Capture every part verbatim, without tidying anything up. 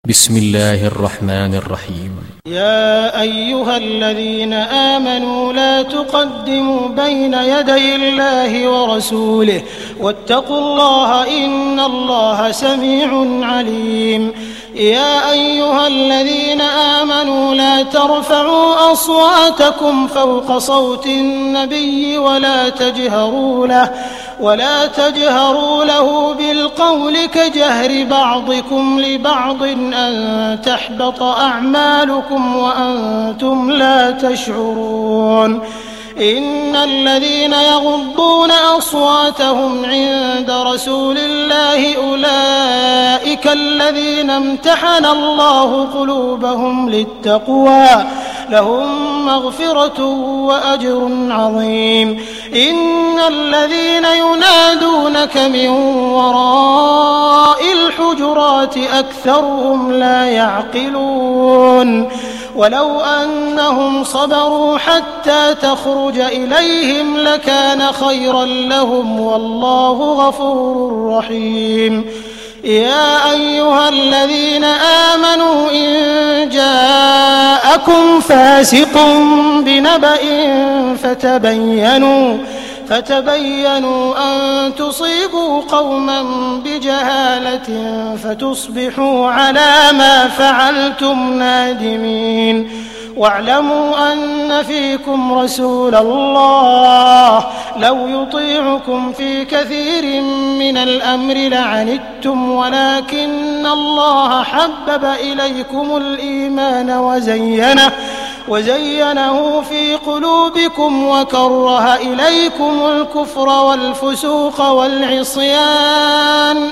بسم الله الرحمن الرحيم. يا أيها الذين آمنوا لا تقدموا بين يدي الله ورسوله واتقوا الله إن الله سميع عليم. يا أيها الذين آمنوا لا ترفعوا أصواتكم فوق صوت النبي ولا تجهروا له ولا تجهروا له بالقول كجهر بعضكم لبعض أن تحبط أعمالكم وأنتم لا تشعرون. إن الذين يغضون أصواتهم عند رسول الله أولئك الذين امتحن الله قلوبهم للتقوى لهم مغفرة وأجر عظيم. إن الذين ينادونك من وراء الحجرات أكثرهم لا يعقلون. ولو أنهم صبروا حتى تخرج إليهم لكان خيرا لهم والله غفور رحيم. يا أيها الذين آمنوا إن جاءكم فاسق بنبأ فتبينوا فتبينوا أن تصيبوا قوما بجهالة فتصبحوا على ما فعلتم نادمين. واعلموا أن فيكم رسول الله لو يطيعكم في كثير من الأمر لعنتم ولكن الله حبب إليكم الإيمان وزينه وزينه في قلوبكم وكره إليكم الكفر والفسوق والعصيان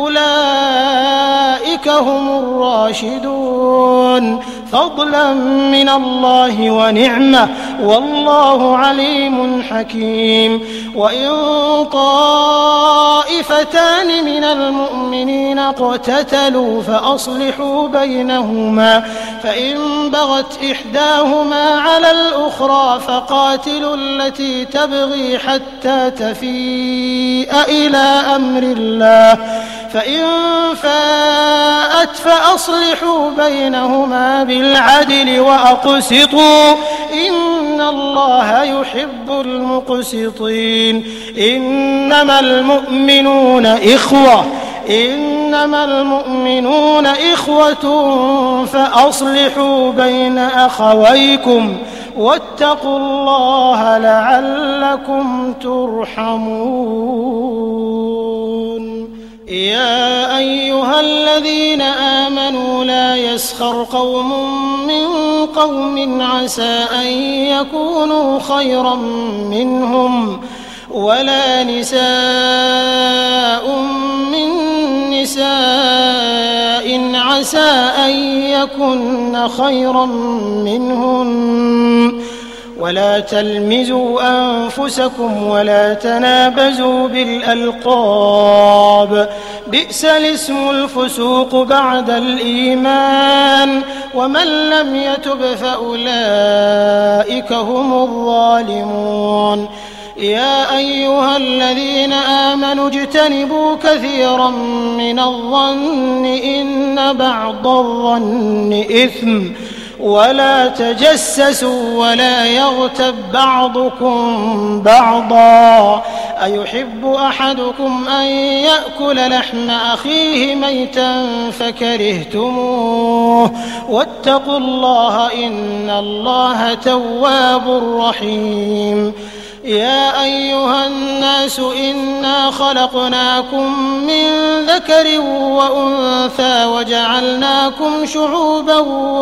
أولئك هم الراشدون فضلا من الله ونعمة والله عليم حكيم. وإن طائفتان من المؤمنين اقتتلوا فأصلحوا بينهما فإن بغت إحداهما على الأخرى فقاتلوا التي تبغي حتى تفيء إلى أمر الله فإن فاءت فأصلحوا بينهما بالعدل وأقسطوا إن الله يحب المقسطين. إنما المؤمنون إخوة إنما المؤمنون إخوة فأصلحوا بين أخويكم واتقوا الله لعلكم ترحمون. يا أيها الذين آمنوا لا يسخر قوم من قوم عسى أن يكونوا خيرا منهم ولا نساء من نساء عسى أن يكن خيرا منهن ولا تلمزوا أنفسكم ولا تنابزوا بالألقاب بئس الاسم الفسوق بعد الإيمان ومن لم يتب فأولئك هم الظالمون. يا أيها الذين آمنوا اجتنبوا كثيرا من الظن إن بعض الظن إثم ولا تجسسوا ولا يغتب بعضكم بعضا أيحب أحدكم أن يأكل لحم أخيه ميتا فكرهتموه واتقوا الله إن الله تواب رحيم. يا أيها الناس إنا خلقناكم من ذكر وأنثى وجعلناكم شعوبا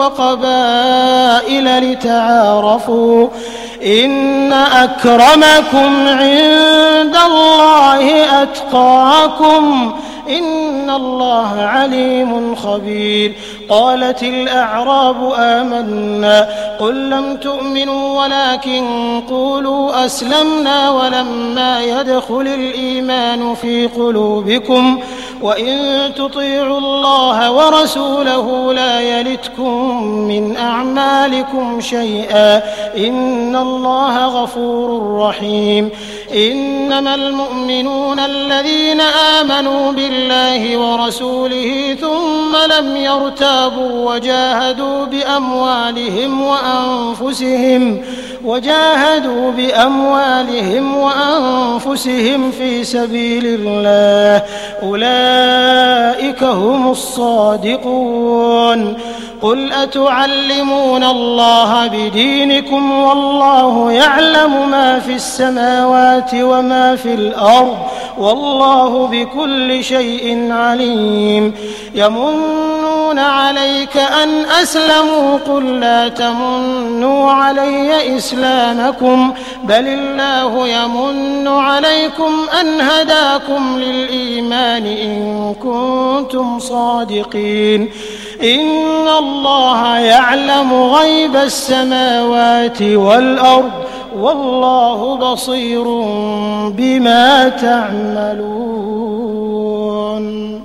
وقبائل لتعارفوا إن أكرمكم عند الله أتقاكم إن الله عليم خبير. قالت الأعراب آمنا قل لم تؤمنوا ولكن قولوا أسلمنا ولما يدخل الإيمان في قلوبكم وإن تطيعوا الله ورسوله لا يلتكم من أعمالكم شيئا إن الله غفور رحيم إنما المؤمنون الذين آمنوا بالله ورسوله ثم لم يرتابوا وجاهدوا بأموالهم وأنفسهم وجاهدوا بأموالهم وأنفسهم في سبيل الله أولئك هم الصادقون قل أتعلمون الله بدينكم والله يعلم ما في السماوات وما في الأرض والله بكل شيء عليم يمنون عليك أن أسلموا قل لا تمنوا علي إسلامكم بل الله يمن عليكم أن هداكم للإيمان إن كنتم صادقين إن الله يعلم غيب السماوات والأرض والله بصير بما تعملون.